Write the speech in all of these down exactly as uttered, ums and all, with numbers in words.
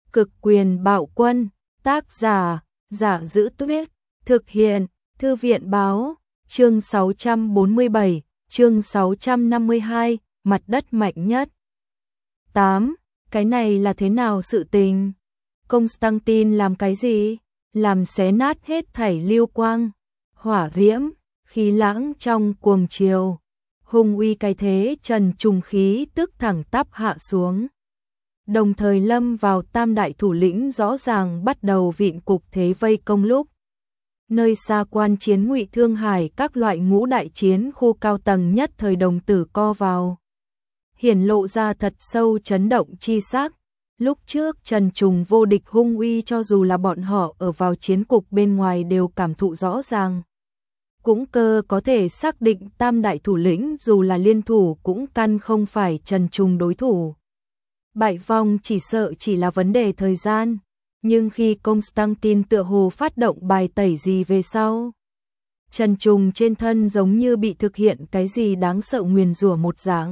Cực quyền bạo quân, tác giả, Giả Giữ Tuyết, thực hiện, Thư viện báo, chương sáu trăm bốn mươi bảy, chương sáu trăm năm mươi hai, mặt đất mạnh nhất. tám. Cái này là thế nào sự tình? Constantine làm cái gì? Làm xé nát hết thảy lưu quang, hỏa diễm, khí lãng trong cuồng chiều. Hung uy cái thế trần trùng khí tức thẳng tắp hạ xuống. Đồng thời lâm vào tam đại thủ lĩnh rõ ràng bắt đầu vịn cục thế vây công lúc. Nơi xa quan chiến Ngụy Thương Hải các loại ngũ đại chiến khu cao tầng nhất thời đồng tử co vào. Hiển lộ ra thật sâu chấn động chi sắc. Lúc trước trần trùng vô địch hung uy cho dù là bọn họ ở vào chiến cục bên ngoài đều cảm thụ rõ ràng. Cũng cơ có thể xác định tam đại thủ lĩnh dù là liên thủ cũng căn không phải trần trùng đối thủ. Bại vong chỉ sợ chỉ là vấn đề thời gian, nhưng khi Constantine tựa hồ phát động bài tẩy gì về sau, trần trùng trên thân giống như bị thực hiện cái gì đáng sợ nguyền rủa một dạng.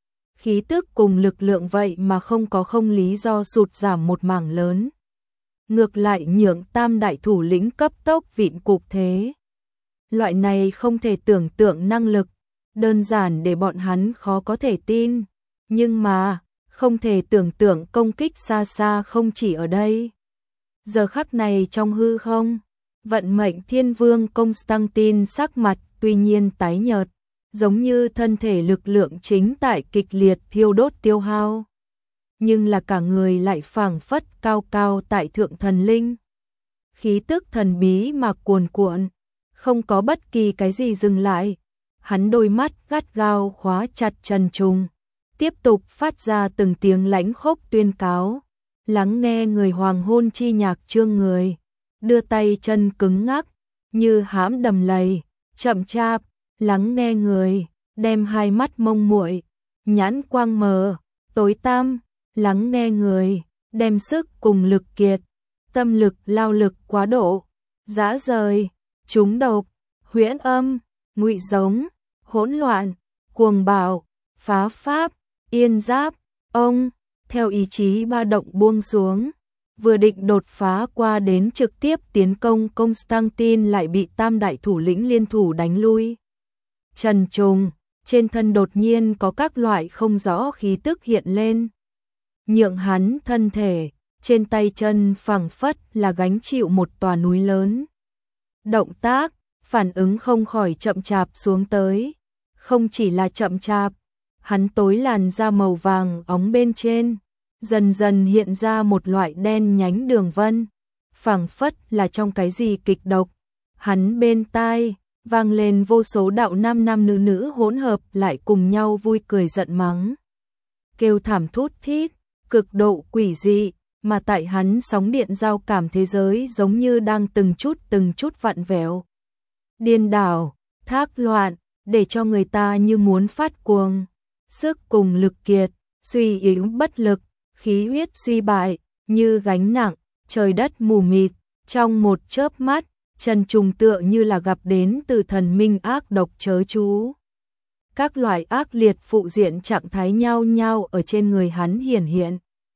Khí tức cùng lực lượng vậy mà không có không lý do sụt giảm một mảng lớn. Ngược lại nhượng tam đại thủ lĩnh cấp tốc vịn cục thế. Loại này không thể tưởng tượng năng lực, đơn giản để bọn hắn khó có thể tin, nhưng mà không thể tưởng tượng công kích xa xa không chỉ ở đây. Giờ khắc này trong hư không, vận mệnh thiên vương Constantine sắc mặt tuy nhiên tái nhợt, giống như thân thể lực lượng chính tại kịch liệt thiêu đốt tiêu hao. Nhưng là cả người lại phảng phất cao cao tại thượng thần linh. Khí tức thần bí mà cuồn cuộn, không có bất kỳ cái gì dừng lại. Hắn đôi mắt gắt gao khóa chặt trần trùng, tiếp tục phát ra từng tiếng lãnh khốc tuyên cáo, lắng nghe người hoàng hôn chi nhạc chương người, đưa tay chân cứng ngắc, như hãm đầm lầy, chậm chạp, lắng nghe người, đem hai mắt mông muội, nhãn quang mờ, tối tăm, lắng nghe người, đem sức cùng lực kiệt, tâm lực lao lực quá độ, dã rời, trúng độc, huyễn âm, ngụy giống, hỗn loạn, cuồng bạo, phá pháp, yên giáp, ông, theo ý chí ba động buông xuống, vừa định đột phá qua đến trực tiếp tiến công Constantine lại bị tam đại thủ lĩnh liên thủ đánh lui. Trần trùng, trên thân đột nhiên có các loại không rõ khí tức hiện lên. Nhượng hắn thân thể, trên tay chân phẳng phất là gánh chịu một tòa núi lớn. Động tác, phản ứng không khỏi chậm chạp xuống tới. Không chỉ là chậm chạp, hắn tối làn da màu vàng óng bên trên, dần dần hiện ra một loại đen nhánh đường vân, phảng phất là trong cái gì kịch độc. Hắn bên tai vang lên vô số đạo nam nam nữ nữ hỗn hợp lại cùng nhau vui cười giận mắng. Kêu thảm thút thít, cực độ quỷ dị, mà tại hắn sóng điện giao cảm thế giới giống như đang từng chút từng chút vặn vẹo. Điên đảo, thác loạn, để cho người ta như muốn phát cuồng. Sức cùng lực kiệt, suy yếu bất lực, khí huyết suy bại, như gánh nặng, trời đất mù mịt, trong một chớp mắt, trần trùng tựa như là gặp đến từ thần minh ác độc chớ chú. Các loại ác liệt phụ diện trạng thái nhau nhau ở trên người hắn hiển hiện.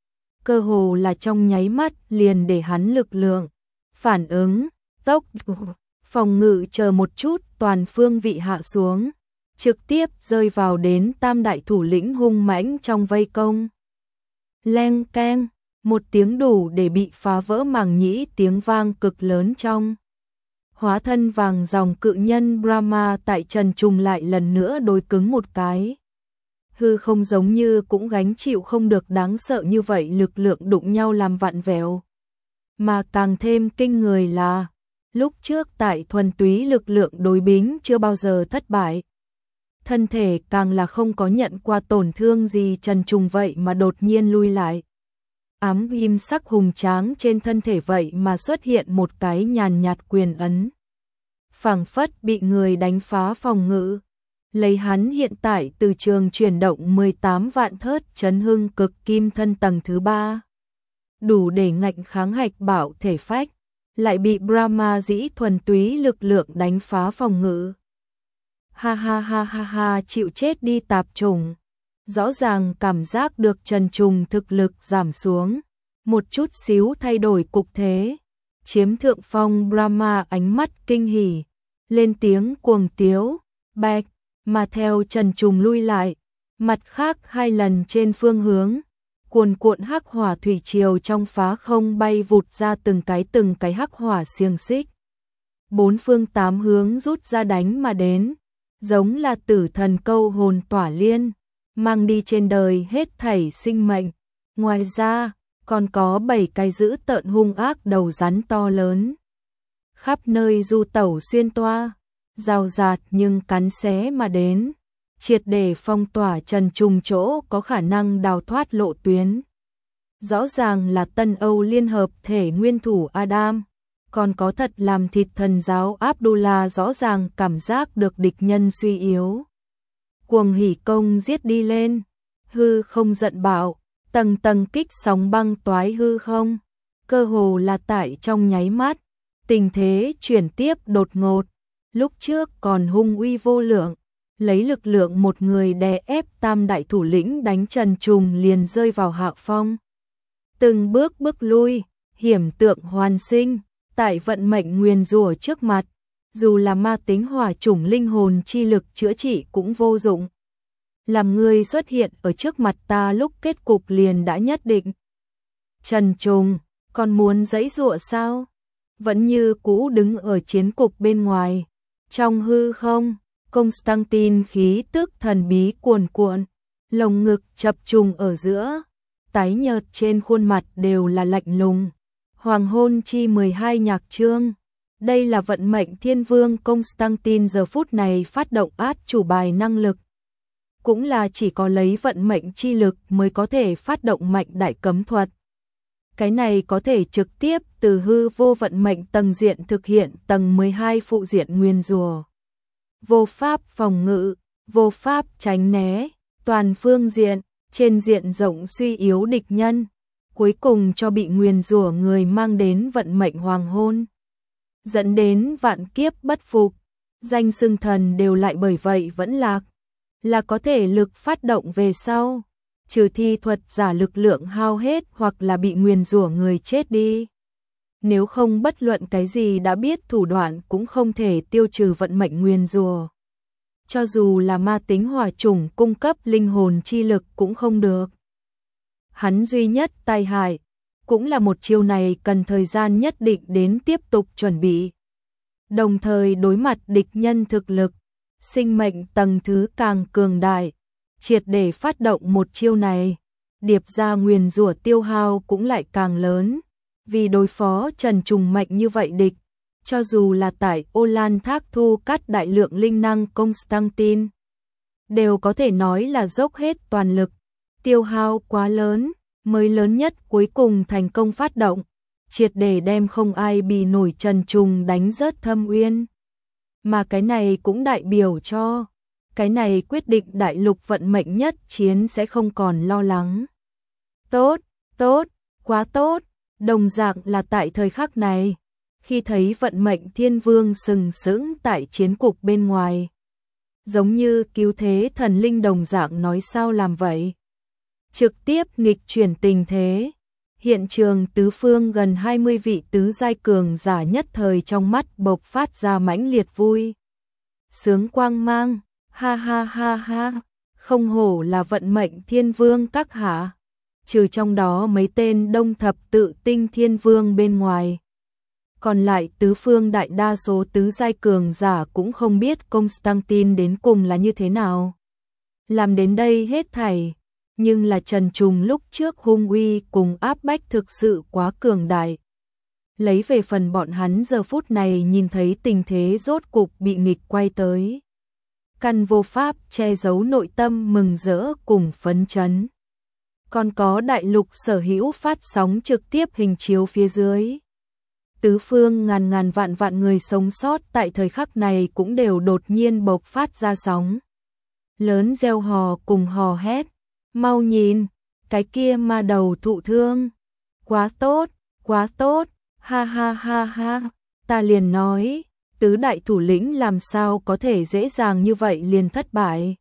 Cơ hồ là trong nháy mắt liền để hắn lực lượng, phản ứng, tốc, phòng ngự chờ một chút toàn phương vị hạ xuống, trực tiếp rơi vào đến tam đại thủ lĩnh hung mãnh trong vây công. Leng keng, một tiếng đủ để bị phá vỡ màng nhĩ tiếng vang cực lớn trong. Hóa thân vàng dòng cự nhân Brahma tại trần trùng lại lần nữa đối cứng một cái. Hư không giống như cũng gánh chịu không được đáng sợ như vậy lực lượng đụng nhau làm vặn vẹo. Mà càng thêm kinh người là, lúc trước tại thuần túy lực lượng đối bính chưa bao giờ thất bại. Thân thể càng là không có nhận qua tổn thương gì trần trùng vậy mà đột nhiên lui lại. Ám ghim sắc hùng tráng trên thân thể vậy mà xuất hiện một cái nhàn nhạt quyền ấn. Phảng phất bị người đánh phá phòng ngự. Lấy hắn hiện tại từ trường chuyển động mười tám vạn thớt chấn hưng cực kim thân tầng thứ ba. Đủ để ngạnh kháng hạch bảo thể phách, lại bị Brahma dĩ thuần túy lực lượng đánh phá phòng ngự. Ha ha ha ha ha, chịu chết đi tạp trùng. Rõ ràng cảm giác được trần trùng thực lực giảm xuống, một chút xíu thay đổi cục thế. Chiếm thượng phong Brahma ánh mắt kinh hỉ, lên tiếng cuồng tiếu, bạch, mà theo Trần Trùng lui lại, mặt khác hai lần trên phương hướng, cuồn cuộn hắc hỏa thủy triều trong phá không bay vụt ra từng cái từng cái hắc hỏa xiềng xích. Bốn phương tám hướng rút ra đánh mà đến, giống là tử thần câu hồn tỏa liên, mang đi trên đời hết thảy sinh mệnh. Ngoài ra, còn có bảy cái dữ tợn hung ác đầu rắn to lớn. Khắp nơi du tẩu xuyên toa, rào rạt nhưng cắn xé mà đến, triệt để phong tỏa Trần Trùng chỗ có khả năng đào thoát lộ tuyến. Rõ ràng là Tân Âu Liên Hợp thể nguyên thủ Adam, còn có thật làm thịt thần giáo Abdullah rõ ràng cảm giác được địch nhân suy yếu. Cuồng hỉ công giết đi lên, hư không giận bạo, tầng tầng kích sóng băng toái hư không, cơ hồ là tại trong nháy mắt, tình thế chuyển tiếp đột ngột, lúc trước còn hung uy vô lượng, lấy lực lượng một người đè ép tam đại thủ lĩnh đánh Trần Trùng liền rơi vào hạ phong. Từng bước bước lui, hiểm tượng hoàn sinh, tại vận mệnh nguyền rủa trước mặt, dù là ma tính hỏa chủng linh hồn chi lực chữa trị cũng vô dụng. Làm người xuất hiện ở trước mặt ta lúc kết cục liền đã nhất định. Trần Trùng, còn muốn giãy giụa sao? Vẫn như cũ đứng ở chiến cục bên ngoài. Trong hư không, Constantine khí tức thần bí cuồn cuộn, lồng ngực chập trùng ở giữa, tái nhợt trên khuôn mặt đều là lạnh lùng. Hoàng hôn chi mười hai nhạc chương. Đây là vận mệnh thiên vương Constantine giờ phút này phát động át chủ bài năng lực. Cũng là chỉ có lấy vận mệnh chi lực mới có thể phát động mạnh đại cấm thuật. Cái này có thể trực tiếp từ hư vô vận mệnh tầng diện thực hiện tầng mười hai phụ diện nguyên rùa. Vô pháp phòng ngự, vô pháp tránh né, toàn phương diện, trên diện rộng suy yếu địch nhân, cuối cùng cho bị nguyền rủa người mang đến vận mệnh hoàng hôn, dẫn đến vạn kiếp bất phục, danh xưng thần đều lại bởi vậy vẫn lạc, là có thể lực phát động về sau, trừ thi thuật giả lực lượng hao hết hoặc là bị nguyền rủa người chết đi. Nếu không bất luận cái gì đã biết thủ đoạn cũng không thể tiêu trừ vận mệnh nguyền rủa. Cho dù là ma tính hỏa chủng cung cấp linh hồn chi lực cũng không được. Hắn duy nhất tai hại, cũng là một chiêu này cần thời gian nhất định đến tiếp tục chuẩn bị. Đồng thời đối mặt địch nhân thực lực, sinh mệnh tầng thứ càng cường đại, triệt để phát động một chiêu này, điệp ra nguyền rủa tiêu hao cũng lại càng lớn. Vì đối phó Trần Trùng mạnh như vậy địch, cho dù là tại Ô Lan Thác thu cắt đại lượng linh năng Constantine, đều có thể nói là dốc hết toàn lực, tiêu hao quá lớn, mới lớn nhất cuối cùng thành công phát động, triệt để đem không ai bì nổi Trần Trùng đánh rớt thâm uyên. Mà cái này cũng đại biểu cho, cái này quyết định đại lục vận mệnh nhất chiến sẽ không còn lo lắng. Tốt, tốt, quá tốt. Đồng dạng là tại thời khắc này, khi thấy vận mệnh thiên vương sừng sững tại chiến cục bên ngoài, giống như cứu thế thần linh đồng dạng nói sao làm vậy, trực tiếp nghịch chuyển tình thế. Hiện trường tứ phương gần hai mươi vị tứ giai cường giả nhất thời trong mắt bộc phát ra mãnh liệt vui sướng quang mang, ha ha ha ha, không hổ là vận mệnh thiên vương các hạ. Trừ trong đó mấy tên đông thập tự tinh thiên vương bên ngoài, còn lại tứ phương đại đa số tứ giai cường giả cũng không biết Constantine đến cùng là như thế nào. Làm đến đây hết thảy, nhưng là Trần Trùng lúc trước hung uy cùng áp bách thực sự quá cường đại. Lấy về phần bọn hắn giờ phút này nhìn thấy tình thế rốt cục bị nghịch quay tới, căn vô pháp che giấu nội tâm mừng rỡ cùng phấn chấn. Còn có đại lục sở hữu phát sóng trực tiếp hình chiếu phía dưới. Tứ phương ngàn ngàn vạn vạn người sống sót tại thời khắc này cũng đều đột nhiên bộc phát ra sóng lớn reo hò cùng hò hét. Mau nhìn, cái kia ma đầu thụ thương. Quá tốt, quá tốt, ha ha ha ha, ta liền nói, tứ đại thủ lĩnh làm sao có thể dễ dàng như vậy liền thất bại.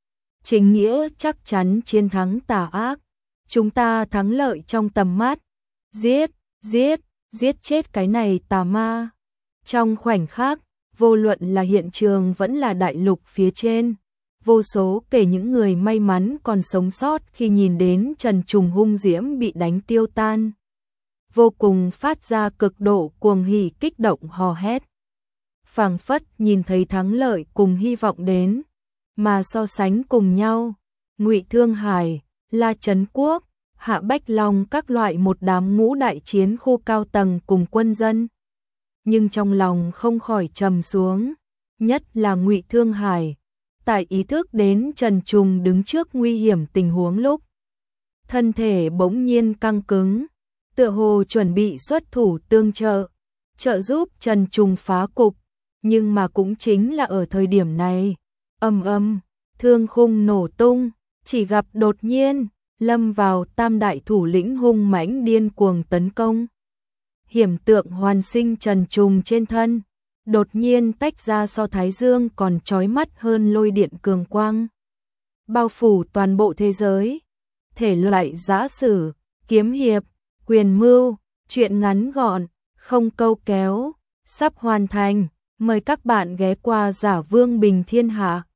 Chính nghĩa chắc chắn chiến thắng tà ác. Chúng ta thắng lợi trong tầm mắt, giết, giết, giết chết cái này tà ma. Trong khoảnh khắc, vô luận là hiện trường vẫn là đại lục phía trên, vô số kể những người may mắn còn sống sót khi nhìn đến Trần Trùng hung diễm bị đánh tiêu tan. Vô cùng phát ra cực độ cuồng hỉ kích động hò hét. Phảng phất nhìn thấy thắng lợi cùng hy vọng đến, mà so sánh cùng nhau, Ngụy Thương Hải, La Trấn Quốc, Hạ Bách Long các loại một đám ngũ đại chiến khu cao tầng cùng quân dân. Nhưng trong lòng không khỏi trầm xuống, nhất là Ngụy Thương Hải, tại ý thức đến Trần Trùng đứng trước nguy hiểm tình huống lúc, thân thể bỗng nhiên căng cứng, tựa hồ chuẩn bị xuất thủ tương trợ, trợ giúp Trần Trùng phá cục, nhưng mà cũng chính là ở thời điểm này, ầm ầm, thương khung nổ tung, chỉ gặp đột nhiên lâm vào tam đại thủ lĩnh hung mãnh điên cuồng tấn công. Hiểm tượng hoàn sinh Trần Trùng trên thân, đột nhiên tách ra so thái dương còn chói mắt hơn lôi điện cường quang. Bao phủ toàn bộ thế giới, thể loại giã sử, kiếm hiệp, quyền mưu, truyện ngắn gọn, không câu kéo, sắp hoàn thành. Mời các bạn ghé qua Giả Vương Bình Thiên Hạ.